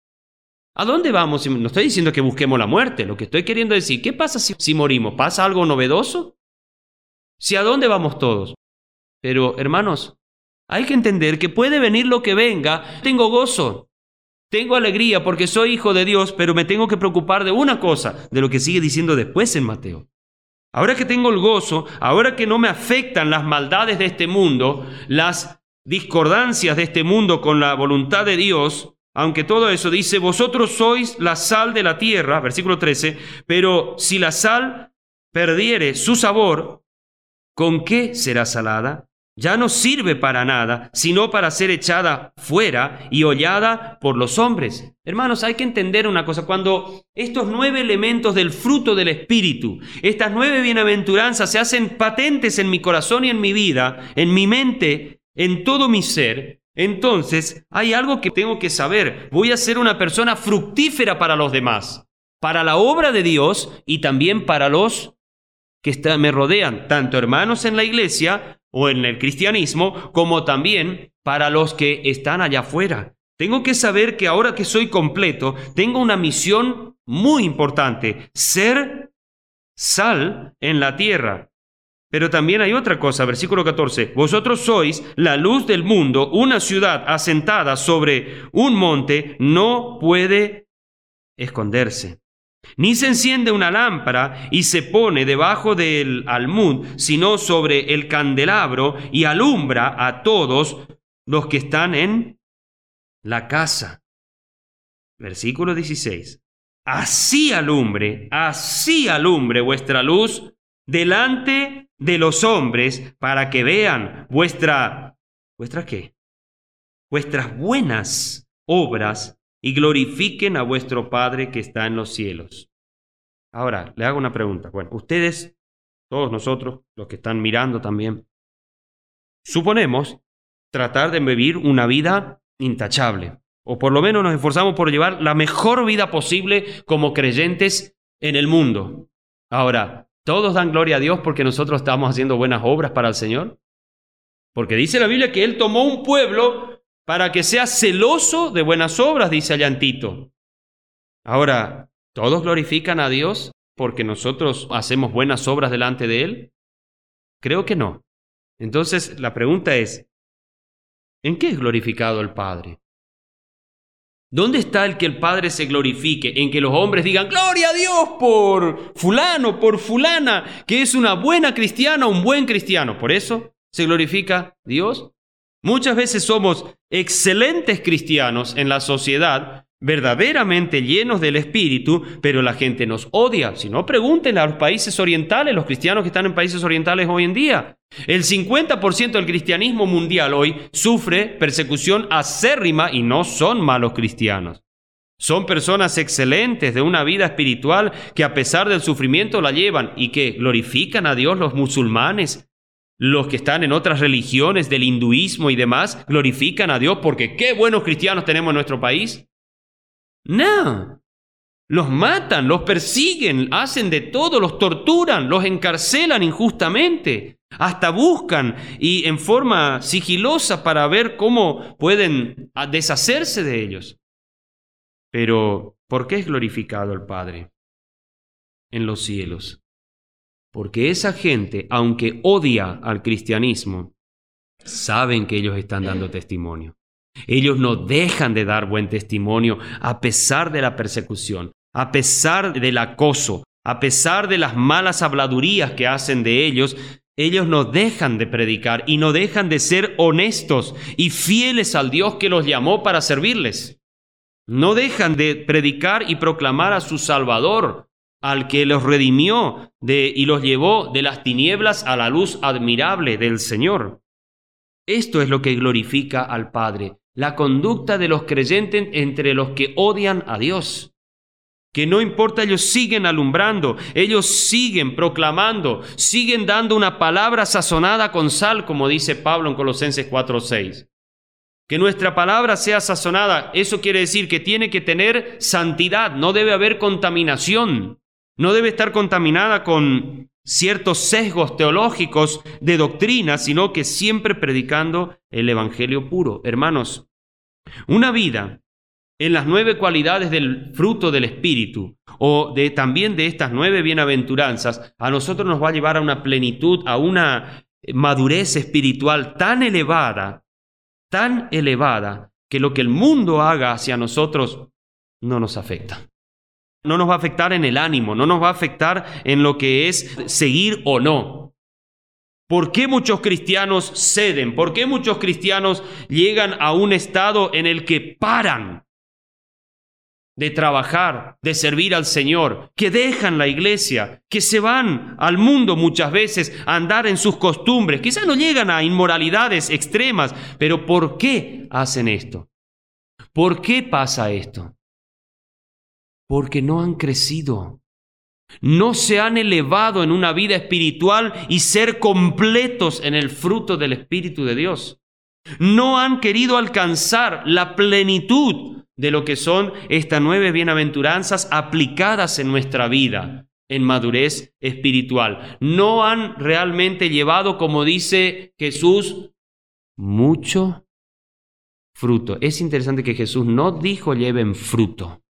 ¿A dónde vamos? No estoy diciendo que busquemos la muerte. Lo que estoy queriendo decir, ¿qué pasa si, si morimos? ¿Pasa algo novedoso? ¿Si a dónde vamos todos? Pero, hermanos, hay que entender que puede venir lo que venga. Tengo gozo, tengo alegría porque soy hijo de Dios, pero me tengo que preocupar de una cosa, de lo que sigue diciendo después en Mateo. Ahora que tengo el gozo, ahora que no me afectan las maldades de este mundo, las discordancias de este mundo con la voluntad de Dios, aunque todo eso dice, vosotros sois la sal de la tierra, versículo trece, pero si la sal perdiere su sabor, ¿con qué será salada? Ya no sirve para nada, sino para ser echada fuera y hollada por los hombres. Hermanos, hay que entender una cosa, cuando estos nueve elementos del fruto del Espíritu, estas nueve bienaventuranzas se hacen patentes en mi corazón y en mi vida, en mi mente, en todo mi ser, entonces, hay algo que tengo que saber. Voy a ser una persona fructífera para los demás, para la obra de Dios y también para los que está, me rodean, tanto hermanos en la iglesia o en el cristianismo, como también para los que están allá afuera. Tengo que saber que ahora que soy completo, tengo una misión muy importante, ser sal en la tierra. Pero también hay otra cosa, versículo catorce. Vosotros sois la luz del mundo, una ciudad asentada sobre un monte no puede esconderse. Ni se enciende una lámpara y se pone debajo del almud, sino sobre el candelabro y alumbra a todos los que están en la casa. Versículo dieciséis. Así alumbre, así alumbre vuestra luz delante de los hombres, para que vean vuestra, ¿vuestra qué? Vuestras buenas obras y glorifiquen a vuestro Padre que está en los cielos. Ahora, le hago una pregunta. Bueno, ustedes, todos nosotros, los que están mirando también, suponemos tratar de vivir una vida intachable, o por lo menos nos esforzamos por llevar la mejor vida posible como creyentes en el mundo. Ahora, ¿todos dan gloria a Dios porque nosotros estamos haciendo buenas obras para el Señor? Porque dice la Biblia que Él tomó un pueblo para que sea celoso de buenas obras, dice allá en Tito. Ahora, ¿todos glorifican a Dios porque nosotros hacemos buenas obras delante de Él? Creo que no. Entonces, la pregunta es, ¿en qué es glorificado el Padre? ¿Dónde está el que el Padre se glorifique? En que los hombres digan, gloria a Dios por fulano, por fulana, que es una buena cristiana, un buen cristiano. ¿Por eso se glorifica Dios? Muchas veces somos excelentes cristianos en la sociedad, verdaderamente llenos del Espíritu, pero la gente nos odia. Si no, pregúntenle a los países orientales, los cristianos que están en países orientales hoy en día. El cincuenta por ciento del cristianismo mundial hoy sufre persecución acérrima y no son malos cristianos. Son personas excelentes de una vida espiritual que a pesar del sufrimiento la llevan y que glorifican a Dios. Los musulmanes, los que están en otras religiones del hinduismo y demás, glorifican a Dios porque qué buenos cristianos tenemos en nuestro país. No, los matan, los persiguen, hacen de todo, los torturan, los encarcelan injustamente, hasta buscan y en forma sigilosa para ver cómo pueden deshacerse de ellos. Pero, ¿por qué es glorificado el Padre en los cielos? Porque esa gente, aunque odia al cristianismo, saben que ellos están dando testimonio. Ellos no dejan de dar buen testimonio a pesar de la persecución, a pesar del acoso, a pesar de las malas habladurías que hacen de ellos. ellos no dejan de predicar y no dejan de ser honestos y fieles al Dios que los llamó para servirles. No dejan de predicar y proclamar a su Salvador, al que los redimió de, y los llevó de las tinieblas a la luz admirable del Señor. Esto es lo que glorifica al Padre, la conducta de los creyentes entre los que odian a Dios. Que no importa, ellos siguen alumbrando, ellos siguen proclamando, siguen dando una palabra sazonada con sal, como dice Pablo en Colosenses cuatro seis. Que nuestra palabra sea sazonada, eso quiere decir que tiene que tener santidad, no debe haber contaminación. No debe estar contaminada con ciertos sesgos teológicos de doctrina, sino que siempre predicando el evangelio puro. Hermanos, una vida en las nueve cualidades del fruto del Espíritu o de, también de estas nueve bienaventuranzas, a nosotros nos va a llevar a una plenitud, a una madurez espiritual tan elevada, tan elevada, que lo que el mundo haga hacia nosotros no nos afecta. No nos va a afectar en el ánimo, no nos va a afectar en lo que es seguir o no. ¿Por qué muchos cristianos ceden? ¿Por qué muchos cristianos llegan a un estado en el que paran de trabajar, de servir al Señor, que dejan la iglesia, que se van al mundo muchas veces a andar en sus costumbres? Quizás no llegan a inmoralidades extremas, pero ¿por qué hacen esto? ¿Por qué pasa esto? Porque no han crecido, no se han elevado en una vida espiritual y ser completos en el fruto del Espíritu de Dios. No han querido alcanzar la plenitud de lo que son estas nueve bienaventuranzas aplicadas en nuestra vida, en madurez espiritual. No han realmente llevado, como dice Jesús, mucho fruto. Es interesante que Jesús no dijo lleven fruto.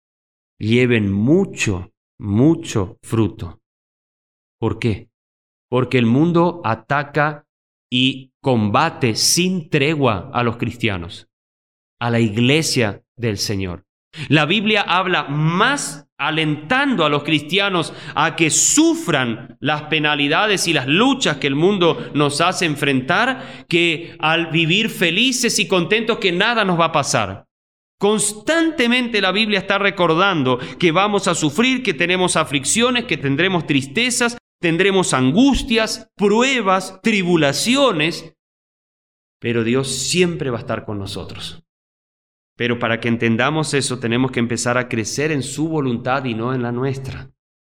Lleven mucho, mucho fruto. ¿Por qué? Porque el mundo ataca y combate sin tregua a los cristianos, a la iglesia del Señor. La Biblia habla más alentando a los cristianos a que sufran las penalidades y las luchas que el mundo nos hace enfrentar, que al vivir felices y contentos que nada nos va a pasar. Constantemente la Biblia está recordando que vamos a sufrir, que tenemos aflicciones, que tendremos tristezas, tendremos angustias, pruebas, tribulaciones, pero Dios siempre va a estar con nosotros. Pero para que entendamos eso tenemos que empezar a crecer en su voluntad y no en la nuestra.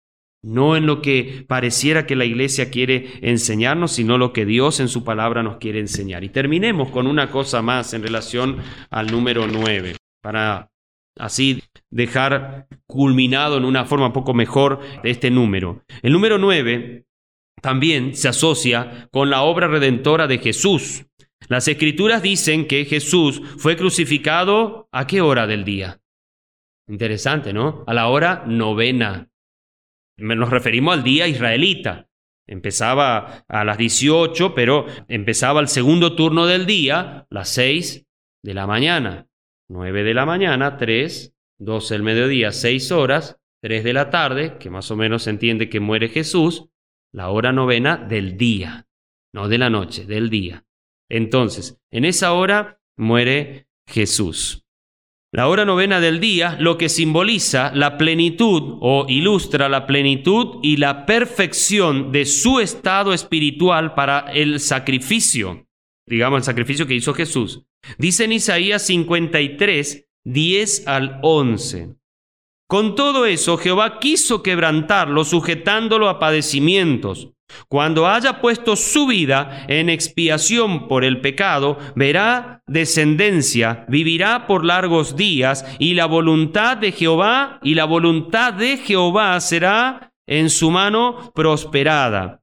No en lo que pareciera que la iglesia quiere enseñarnos, sino lo que Dios en su palabra nos quiere enseñar. Y terminemos con una cosa más en relación al número nueve. Para así dejar culminado en una forma un poco mejor este número. El número nueve también se asocia con la obra redentora de Jesús. Las Escrituras dicen que Jesús fue crucificado ¿a qué hora del día? Interesante, ¿no? A la hora novena. Nos referimos al día israelita. Empezaba a las dieciocho, pero empezaba el segundo turno del día, las seis de la mañana. nueve de la mañana, tres, doce del mediodía, seis horas, tres de la tarde, que más o menos se entiende que muere Jesús, la hora novena del día, no de la noche, del día. Entonces, en esa hora muere Jesús. La hora novena del día, lo que simboliza la plenitud o ilustra la plenitud y la perfección de su estado espiritual para el sacrificio, digamos el sacrificio que hizo Jesús. Dice en Isaías cincuenta y tres, diez al once. Con todo eso, Jehová quiso quebrantarlo, sujetándolo a padecimientos. Cuando haya puesto su vida en expiación por el pecado, verá descendencia, vivirá por largos días, y la voluntad de Jehová, y la voluntad de Jehová será en su mano prosperada.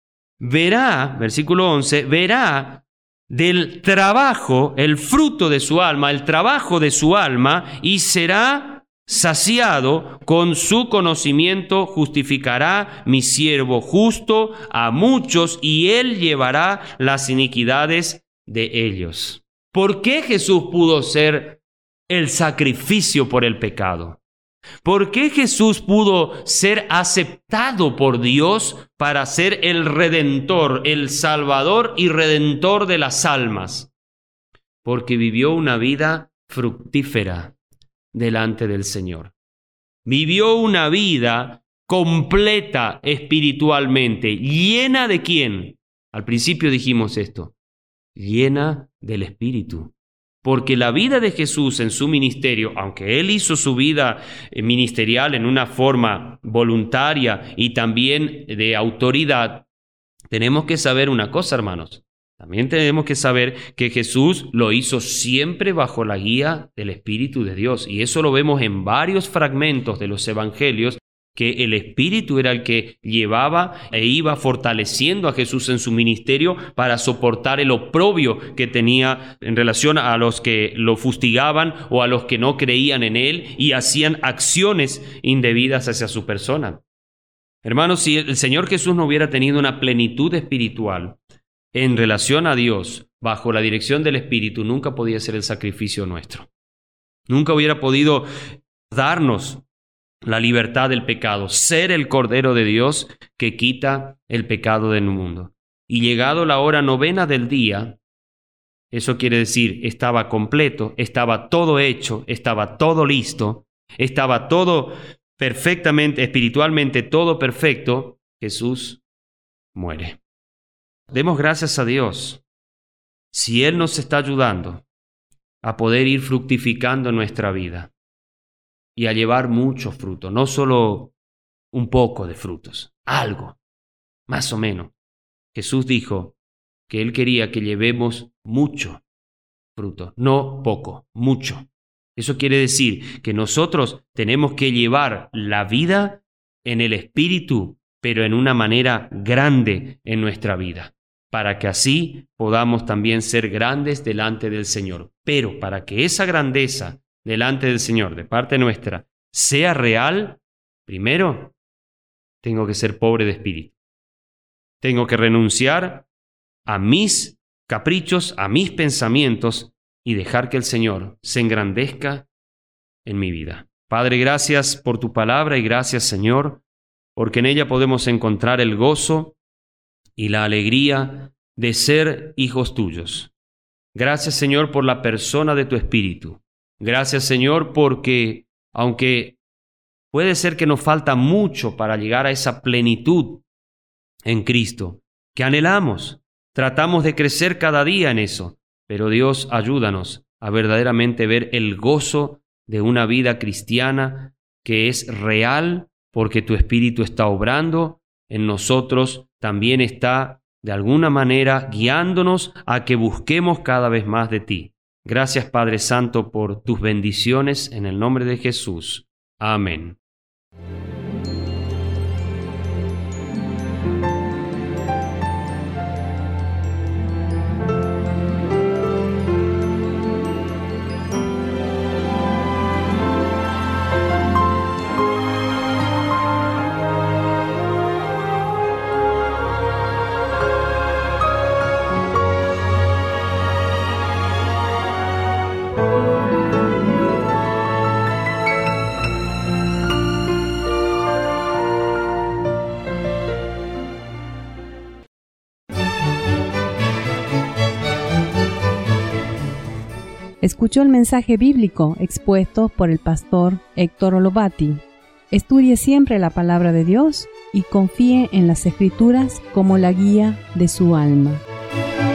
Verá, versículo once, verá del trabajo, el fruto de su alma, el trabajo de su alma, y será saciado con su conocimiento. Justificará mi siervo justo a muchos, y él llevará las iniquidades de ellos. ¿Por qué Jesús pudo ser el sacrificio por el pecado? ¿Por qué Jesús pudo ser aceptado por Dios para ser el Redentor, el Salvador y Redentor de las almas? Porque vivió una vida fructífera delante del Señor. Vivió una vida completa espiritualmente. ¿Llena de quién? Al principio dijimos esto. Llena del Espíritu. Porque la vida de Jesús en su ministerio, aunque Él hizo su vida ministerial en una forma voluntaria y también de autoridad, tenemos que saber una cosa, hermanos. También tenemos que saber que Jesús lo hizo siempre bajo la guía del Espíritu de Dios. Y eso lo vemos en varios fragmentos de los evangelios, que el Espíritu era el que llevaba e iba fortaleciendo a Jesús en su ministerio para soportar el oprobio que tenía en relación a los que lo fustigaban o a los que no creían en Él y hacían acciones indebidas hacia su persona. Hermanos, si el Señor Jesús no hubiera tenido una plenitud espiritual en relación a Dios, bajo la dirección del Espíritu, nunca podía ser el sacrificio nuestro. Nunca hubiera podido darnos la libertad del pecado, ser el Cordero de Dios que quita el pecado del mundo. Y llegado la hora novena del día, eso quiere decir, estaba completo, estaba todo hecho, estaba todo listo, estaba todo perfectamente, espiritualmente todo perfecto, Jesús muere. Demos gracias a Dios si Él nos está ayudando a poder ir fructificando nuestra vida y a llevar mucho fruto, no solo un poco de frutos, algo, más o menos. Jesús dijo que Él quería que llevemos mucho fruto, no poco, mucho. Eso quiere decir que nosotros tenemos que llevar la vida en el Espíritu, pero en una manera grande en nuestra vida, para que así podamos también ser grandes delante del Señor. Pero para que esa grandeza delante del Señor, de parte nuestra, sea real, primero tengo que ser pobre de espíritu. Tengo que renunciar a mis caprichos, a mis pensamientos y dejar que el Señor se engrandezca en mi vida. Padre, gracias por tu palabra y gracias, Señor, porque en ella podemos encontrar el gozo y la alegría de ser hijos tuyos. Gracias, Señor, por la persona de tu Espíritu. Gracias, Señor, porque aunque puede ser que nos falta mucho para llegar a esa plenitud en Cristo, que anhelamos, tratamos de crecer cada día en eso, pero Dios, ayúdanos a verdaderamente ver el gozo de una vida cristiana que es real, porque tu Espíritu está obrando en nosotros, también está de alguna manera guiándonos a que busquemos cada vez más de ti. Gracias, Padre Santo, por tus bendiciones en el nombre de Jesús. Amén. Escuchó el mensaje bíblico expuesto por el pastor Héctor Olovati. Estudie siempre la palabra de Dios y confíe en las Escrituras como la guía de su alma.